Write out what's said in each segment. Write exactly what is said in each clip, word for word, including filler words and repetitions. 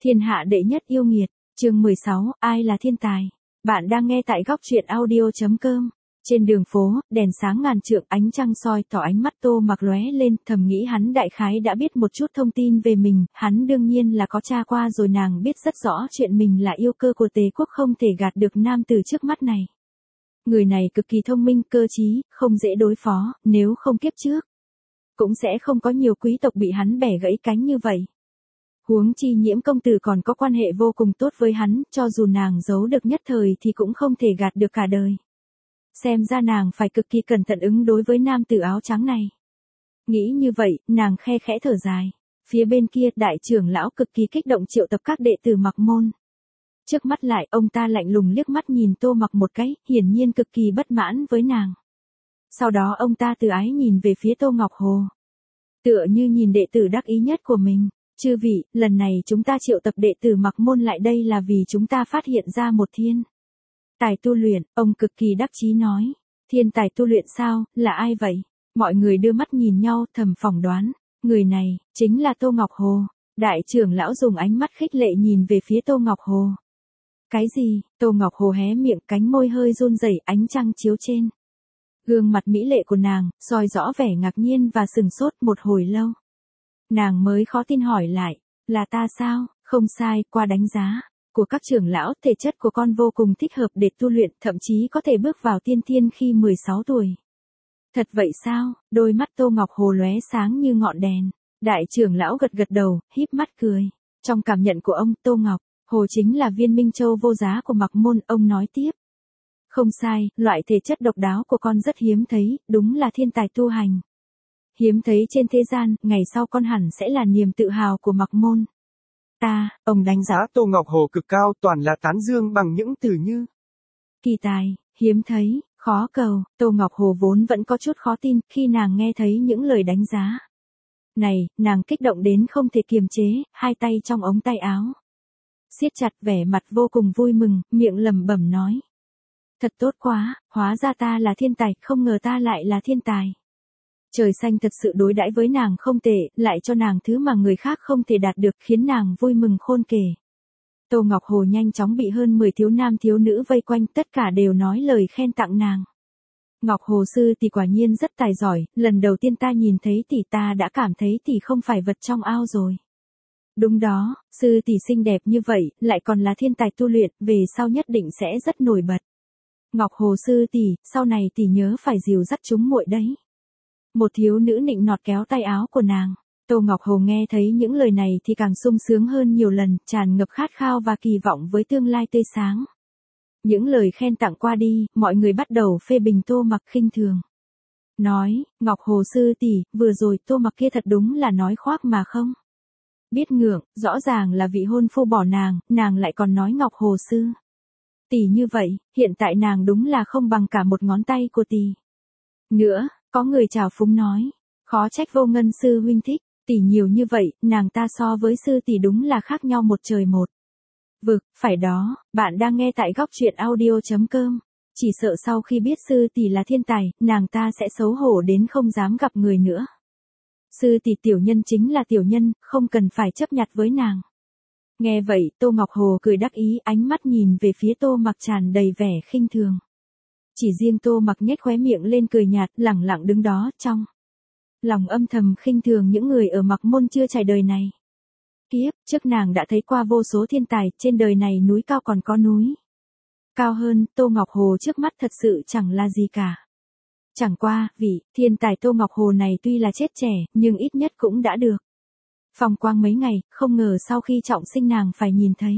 Thiên hạ đệ nhất yêu nghiệt, chương mười sáu, ai là thiên tài? Bạn đang nghe tại góc truyện audio.com. Trên đường phố, đèn sáng ngàn trượng, ánh trăng soi tỏ ánh mắt Tô Mặc lóe lên, thầm nghĩ hắn đại khái đã biết một chút thông tin về mình, hắn đương nhiên là có tra qua rồi, nàng biết rất rõ chuyện mình là yêu cơ của Tề quốc, không thể gạt được nam tử trước mắt này. Người này cực kỳ thông minh, cơ trí, không dễ đối phó, nếu không kiếp trước cũng sẽ không có nhiều quý tộc bị hắn bẻ gãy cánh như vậy. Huống chi Nhiễm công tử còn có quan hệ vô cùng tốt với hắn, cho dù nàng giấu được nhất thời thì cũng không thể gạt được cả đời. Xem ra nàng phải cực kỳ cẩn thận ứng đối với nam tử áo trắng này. Nghĩ như vậy, nàng khe khẽ thở dài. Phía bên kia, đại trưởng lão cực kỳ kích động triệu tập các đệ tử Mặc môn. Trước mắt lại, ông ta lạnh lùng liếc mắt nhìn Tô Mặc một cái, hiển nhiên cực kỳ bất mãn với nàng. Sau đó ông ta từ ái nhìn về phía Tô Ngọc Hồ. Tựa như nhìn đệ tử đắc ý nhất của mình. Chư vị, lần này chúng ta triệu tập đệ tử Mặc môn lại đây là vì chúng ta phát hiện ra một thiên tài tu luyện, ông cực kỳ đắc chí nói. Thiên tài tu luyện sao, là ai vậy? Mọi người đưa mắt nhìn nhau, thầm phỏng đoán. Người này, chính là Tô Ngọc Hồ. Đại trưởng lão dùng ánh mắt khích lệ nhìn về phía Tô Ngọc Hồ. Cái gì? Tô Ngọc Hồ hé miệng, cánh môi hơi run rẩy, ánh trăng chiếu trên gương mặt mỹ lệ của nàng, soi rõ vẻ ngạc nhiên và sừng sốt một hồi lâu. Nàng mới khó tin hỏi lại, là ta sao? Không sai, qua đánh giá của các trưởng lão, thể chất của con vô cùng thích hợp để tu luyện, thậm chí có thể bước vào tiên thiên khi mười sáu tuổi. Thật vậy sao? Đôi mắt Tô Ngọc Hồ lóe sáng như ngọn đèn. Đại trưởng lão gật gật đầu, híp mắt cười. Trong cảm nhận của ông, Tô Ngọc Hồ chính là viên minh châu vô giá của Mặc môn, ông nói tiếp. Không sai, loại thể chất độc đáo của con rất hiếm thấy, đúng là thiên tài tu hành. Hiếm thấy trên thế gian, ngày sau con hẳn sẽ là niềm tự hào của Mặc môn. Ta, ông đánh giá Tô Ngọc Hồ cực cao, toàn là tán dương bằng những từ như kỳ tài, hiếm thấy, khó cầu. Tô Ngọc Hồ vốn vẫn có chút khó tin, khi nàng nghe thấy những lời đánh giá này, nàng kích động đến không thể kiềm chế, hai tay trong ống tay áo siết chặt, vẻ mặt vô cùng vui mừng, miệng lẩm bẩm nói. Thật tốt quá, hóa ra ta là thiên tài, không ngờ ta lại là thiên tài. Trời xanh thật sự đối đãi với nàng không tệ, lại cho nàng thứ mà người khác không thể đạt được, khiến nàng vui mừng khôn kể. Tô Ngọc Hồ nhanh chóng bị hơn mười thiếu nam thiếu nữ vây quanh, tất cả đều nói lời khen tặng nàng. Ngọc Hồ sư tỷ quả nhiên rất tài giỏi, lần đầu tiên ta nhìn thấy tỷ ta đã cảm thấy tỷ không phải vật trong ao rồi. Đúng đó, sư tỷ xinh đẹp như vậy, lại còn là thiên tài tu luyện, về sau nhất định sẽ rất nổi bật. Ngọc Hồ sư tỷ, sau này tỷ nhớ phải dìu dắt chúng muội đấy. Một thiếu nữ nịnh nọt kéo tay áo của nàng. Tô Ngọc Hồ nghe thấy những lời này thì càng sung sướng hơn nhiều lần, tràn ngập khát khao và kỳ vọng với tương lai tươi sáng. Những lời khen tặng qua đi, mọi người bắt đầu phê bình Tô Mặc khinh thường. Nói, Ngọc Hồ sư tỷ, vừa rồi Tô Mặc kia thật đúng là nói khoác mà không biết ngượng, rõ ràng là vị hôn phu bỏ nàng, nàng lại còn nói Ngọc Hồ sư tỷ như vậy, hiện tại nàng đúng là không bằng cả một ngón tay của tỷ. Nữa, có người trào phúng nói, khó trách Vô Ngân sư huynh thích tỷ nhiều như vậy, nàng ta so với sư tỷ đúng là khác nhau một trời một vực. Phải đó, bạn đang nghe tại góc truyện audio.com. Chỉ sợ sau khi biết sư tỷ là thiên tài, nàng ta sẽ xấu hổ đến không dám gặp người nữa. Sư tỷ tiểu nhân chính là tiểu nhân, không cần phải chấp nhặt với nàng. Nghe vậy, Tô Ngọc Hồ cười đắc ý, ánh mắt nhìn về phía Tô Mặc tràn đầy vẻ khinh thường. Chỉ riêng Tô Mặc nhếch khóe miệng lên cười nhạt, lẳng lặng đứng đó, trong lòng âm thầm khinh thường những người ở Mặc môn chưa trải đời này. Kiếp trước nàng đã thấy qua vô số thiên tài, trên đời này núi cao còn có núi cao hơn, Tô Ngọc Hồ trước mắt thật sự chẳng là gì cả. Chẳng qua, vị thiên tài Tô Ngọc Hồ này tuy là chết trẻ, nhưng ít nhất cũng đã được phong quang mấy ngày, không ngờ sau khi trọng sinh nàng phải nhìn thấy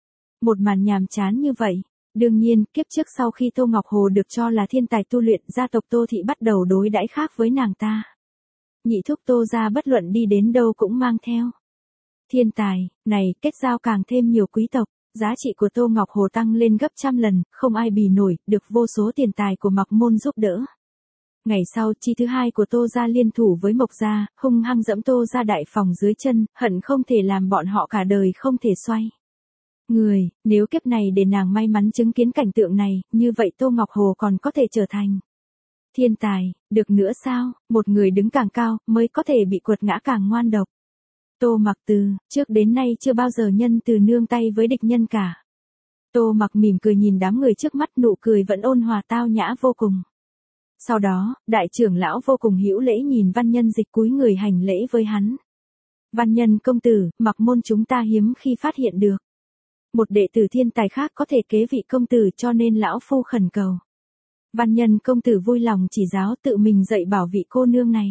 một màn nhàm chán như vậy. Đương nhiên, kiếp trước sau khi Tô Ngọc Hồ được cho là thiên tài tu luyện, gia tộc Tô Thị bắt đầu đối đãi khác với nàng ta. Nhị thúc Tô gia bất luận đi đến đâu cũng mang theo thiên tài, này, kết giao càng thêm nhiều quý tộc, giá trị của Tô Ngọc Hồ tăng lên gấp trăm lần, không ai bì nổi, được vô số tiền tài của Mặc môn giúp đỡ. Ngày sau, chi thứ hai của Tô gia liên thủ với Mộc gia, hung hăng dẫm Tô gia đại phòng dưới chân, hận không thể làm bọn họ cả đời không thể xoay người. Nếu kiếp này để nàng may mắn chứng kiến cảnh tượng này, như vậy Tô Ngọc Hồ còn có thể trở thành thiên tài, được nữa sao? Một người đứng càng cao, mới có thể bị quật ngã càng ngoan độc. Tô Mặc từ trước đến nay chưa bao giờ nhân từ nương tay với địch nhân cả. Tô Mặc mỉm cười nhìn đám người trước mắt, nụ cười vẫn ôn hòa tao nhã vô cùng. Sau đó, đại trưởng lão vô cùng hữu lễ nhìn Văn Nhân Dịch cúi người hành lễ với hắn. Văn Nhân công tử, Mặc môn chúng ta hiếm khi phát hiện được một đệ tử thiên tài khác có thể kế vị công tử, cho nên lão phu khẩn cầu. Văn Nhân công tử vui lòng chỉ giáo tự mình dạy bảo vị cô nương này.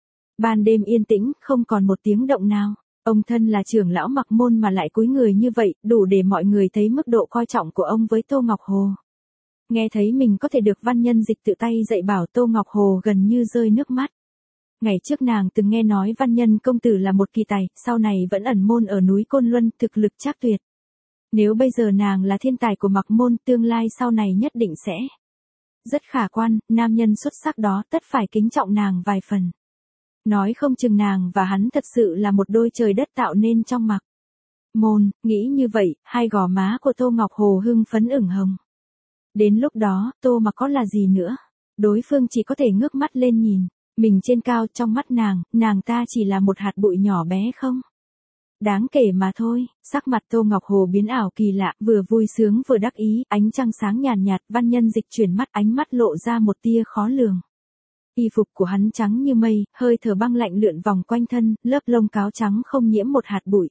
Ban đêm yên tĩnh, không còn một tiếng động nào. Ông thân là trưởng lão Mặc môn mà lại cúi người như vậy, đủ để mọi người thấy mức độ coi trọng của ông với Tô Ngọc Hồ. Nghe thấy mình có thể được Văn Nhân Dịch tự tay dạy bảo, Tô Ngọc Hồ gần như rơi nước mắt. Ngày trước nàng từng nghe nói Văn Nhân công tử là một kỳ tài, sau này vẫn ẩn môn ở núi Côn Luân, thực lực trác tuyệt. Nếu bây giờ nàng là thiên tài của Mặc môn, tương lai sau này nhất định sẽ rất khả quan, nam nhân xuất sắc đó tất phải kính trọng nàng vài phần. Nói không chừng nàng và hắn thật sự là một đôi trời đất tạo nên trong Mặc môn, nghĩ như vậy, hai gò má của Tô Ngọc Hồ hưng phấn ửng hồng. Đến lúc đó, Tô Mặc có là gì nữa? Đối phương chỉ có thể ngước mắt lên nhìn mình trên cao, trong mắt nàng, nàng ta chỉ là một hạt bụi nhỏ bé không đáng kể mà thôi. Sắc mặt Tô Ngọc Hồ biến ảo kỳ lạ, vừa vui sướng vừa đắc ý, ánh trăng sáng nhàn nhạt, Văn Nhân Dịch chuyển mắt, ánh mắt lộ ra một tia khó lường. Y phục của hắn trắng như mây, hơi thở băng lạnh lượn vòng quanh thân, lớp lông cáo trắng không nhiễm một hạt bụi.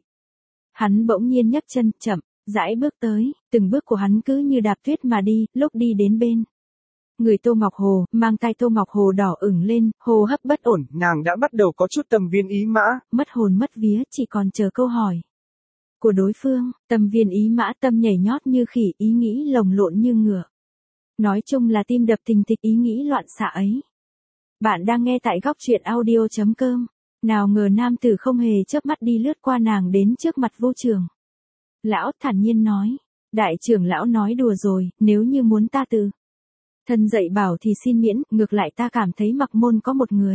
Hắn bỗng nhiên nhấc chân, chậm rãi bước tới, từng bước của hắn cứ như đạp tuyết mà đi, lúc đi đến bên người Tô Ngọc Hồ, mang tay Tô Ngọc Hồ đỏ ửng lên, hô hấp bất ổn, nàng đã bắt đầu có chút tâm viên ý mã. Mất hồn mất vía, chỉ còn chờ câu hỏi của đối phương. Tâm viên ý mã, tâm nhảy nhót như khỉ, ý nghĩ lồng lộn như ngựa. Nói chung là tim đập thình thịch, ý nghĩ loạn xạ ấy. Bạn đang nghe tại góc truyện audio chấm com. Nào ngờ nam tử không hề chớp mắt đi lướt qua nàng đến trước mặt vô trường lão, thản nhiên nói. Đại trưởng lão nói đùa rồi, nếu như muốn ta từ thân dạy bảo thì xin miễn, ngược lại ta cảm thấy Mặc môn có một người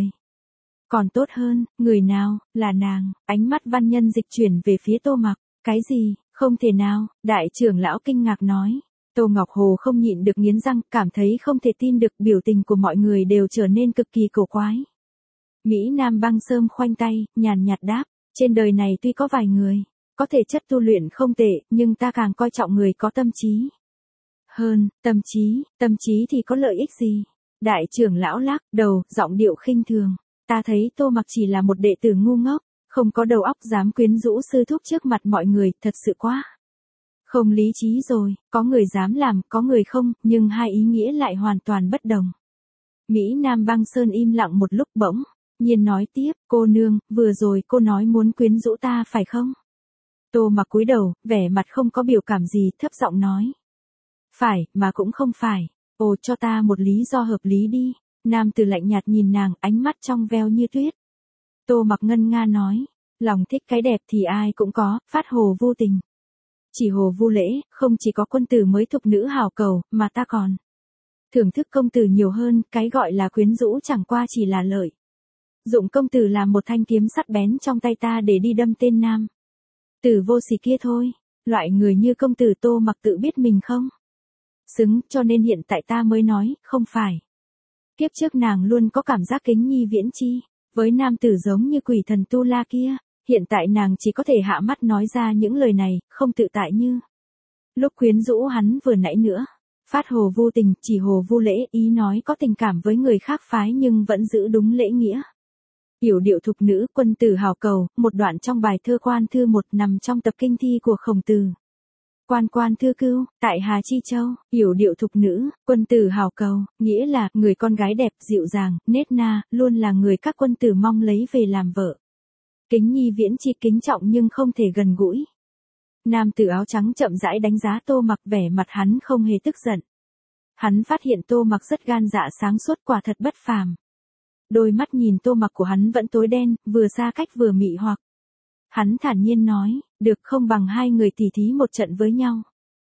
còn tốt hơn. Người nào? Là nàng. Ánh mắt Văn Nhân Dịch chuyển về phía Tô Mặc. Cái gì? Không thể nào, đại trưởng lão kinh ngạc nói. Tô Ngọc Hồ không nhịn được nghiến răng, cảm thấy không thể tin được, biểu tình của mọi người đều trở nên cực kỳ cổ quái. Mỹ Nam Băng Sơm khoanh tay, nhàn nhạt đáp, trên đời này tuy có vài người có thể chất tu luyện không tệ, nhưng ta càng coi trọng người có tâm trí hơn. Tâm trí, tâm trí thì có lợi ích gì? Đại trưởng lão lắc đầu, giọng điệu khinh thường. Ta thấy Tô Mặc chỉ là một đệ tử ngu ngốc, không có đầu óc, dám quyến rũ sư thúc trước mặt mọi người, thật sự quá không lý trí rồi. Có người dám làm, có người không, nhưng hai ý nghĩa lại hoàn toàn bất đồng. Mỹ Nam Băng Sơn im lặng một lúc, bỗng nhiên nói tiếp, cô nương, vừa rồi cô nói muốn quyến rũ ta phải không? Tô Mặc cúi đầu, vẻ mặt không có biểu cảm gì, thấp giọng nói. Phải, mà cũng không phải. Ồ, cho ta một lý do hợp lý đi. Nam tử lạnh nhạt nhìn nàng, ánh mắt trong veo như tuyết. Tô Mặc ngân nga nói, lòng thích cái đẹp thì ai cũng có, phát hồ vô tình. Chỉ hồ vu lễ, không chỉ có quân tử mới thục nữ hào cầu, mà ta còn thưởng thức công tử nhiều hơn, cái gọi là quyến rũ chẳng qua chỉ là lợi dụng công tử làm một thanh kiếm sắt bén trong tay ta để đi đâm tên nam tử vô sỉ kia thôi. Loại người như công tử Tô Mặc tự biết mình không xứng, cho nên hiện tại ta mới nói, không phải. Kiếp trước nàng luôn có cảm giác kính nhi viễn chi với nam tử giống như quỷ thần Tu La kia, hiện tại nàng chỉ có thể hạ mắt nói ra những lời này, không tự tại như lúc quyến rũ hắn vừa nãy nữa. Phát hồ vô tình, chỉ hồ vô lễ, ý nói có tình cảm với người khác phái nhưng vẫn giữ đúng lễ nghĩa. Yểu điệu thục nữ, quân tử hào cầu, một đoạn trong bài thơ Quan Thư một nằm trong tập kinh thi của Khổng Tử. Quan quan thư cưu, tại Hà Chi Châu, yểu điệu thục nữ, quân tử hào cầu, nghĩa là người con gái đẹp, dịu dàng, nết na, luôn là người các quân tử mong lấy về làm vợ. Kính nhi viễn chi, kính trọng nhưng không thể gần gũi. Nam tử áo trắng chậm rãi đánh giá Tô Mặc, vẻ mặt hắn không hề tức giận. Hắn phát hiện Tô Mặc rất gan dạ sáng suốt, quả thật bất phàm. Đôi mắt nhìn Tô Mặc của hắn vẫn tối đen, vừa xa cách vừa mị hoặc. Hắn thản nhiên nói, được, không bằng hai người tỉ thí một trận với nhau.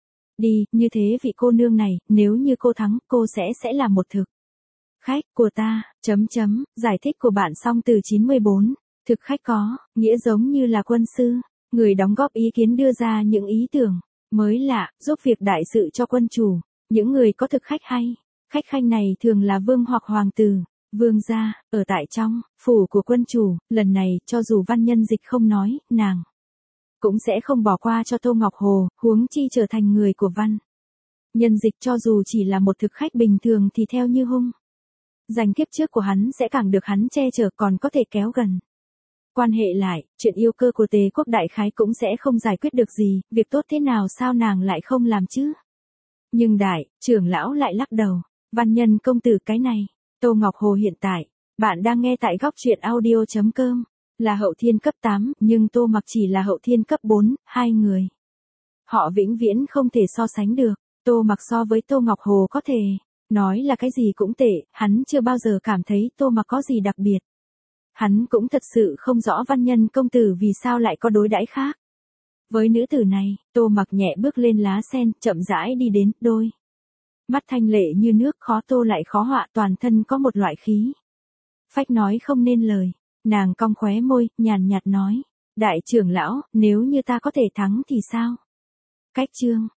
Đi, như thế vị cô nương này, nếu như cô thắng, cô sẽ sẽ là một thực khách của ta, chấm chấm, giải thích của bạn xong từ chín mươi bốn. Thực khách có nghĩa giống như là quân sư, người đóng góp ý kiến, đưa ra những ý tưởng mới lạ, giúp việc đại sự cho quân chủ. Những người có thực khách hay khách khanh này thường là vương hoặc hoàng tử. Vương gia, ở tại trong, phủ của quân chủ, lần này, cho dù Văn Nhân Dịch không nói, nàng cũng sẽ không bỏ qua cho Tô Ngọc Hồ, huống chi trở thành người của Văn Nhân Dịch cho dù chỉ là một thực khách bình thường thì theo như hung. Danh kiếp trước của hắn sẽ càng được hắn che chở còn có thể kéo gần. Quan hệ lại, chuyện yêu cơ của Tề quốc đại khái cũng sẽ không giải quyết được gì, việc tốt thế nào sao nàng lại không làm chứ? Nhưng đại, trưởng lão lại lắc đầu, Văn Nhân công tử cái này, Tô Ngọc Hồ hiện tại, bạn đang nghe tại góc truyện audio.com, là hậu thiên cấp tám, nhưng Tô Mặc chỉ là hậu thiên cấp bốn, hai người. Họ vĩnh viễn không thể so sánh được, Tô Mặc so với Tô Ngọc Hồ có thể, nói là cái gì cũng tệ, hắn chưa bao giờ cảm thấy Tô Mặc có gì đặc biệt. Hắn cũng thật sự không rõ Văn Nhân công tử vì sao lại có đối đãi khác. Với nữ tử này, Tô Mặc nhẹ bước lên lá sen, chậm rãi đi đến, đôi mắt thanh lệ như nước, khó tô lại khó họa, toàn thân có một loại khí phách nói không nên lời. Nàng cong khóe môi, nhàn nhạt nói, đại trưởng lão, nếu như ta có thể thắng thì sao? Cách chương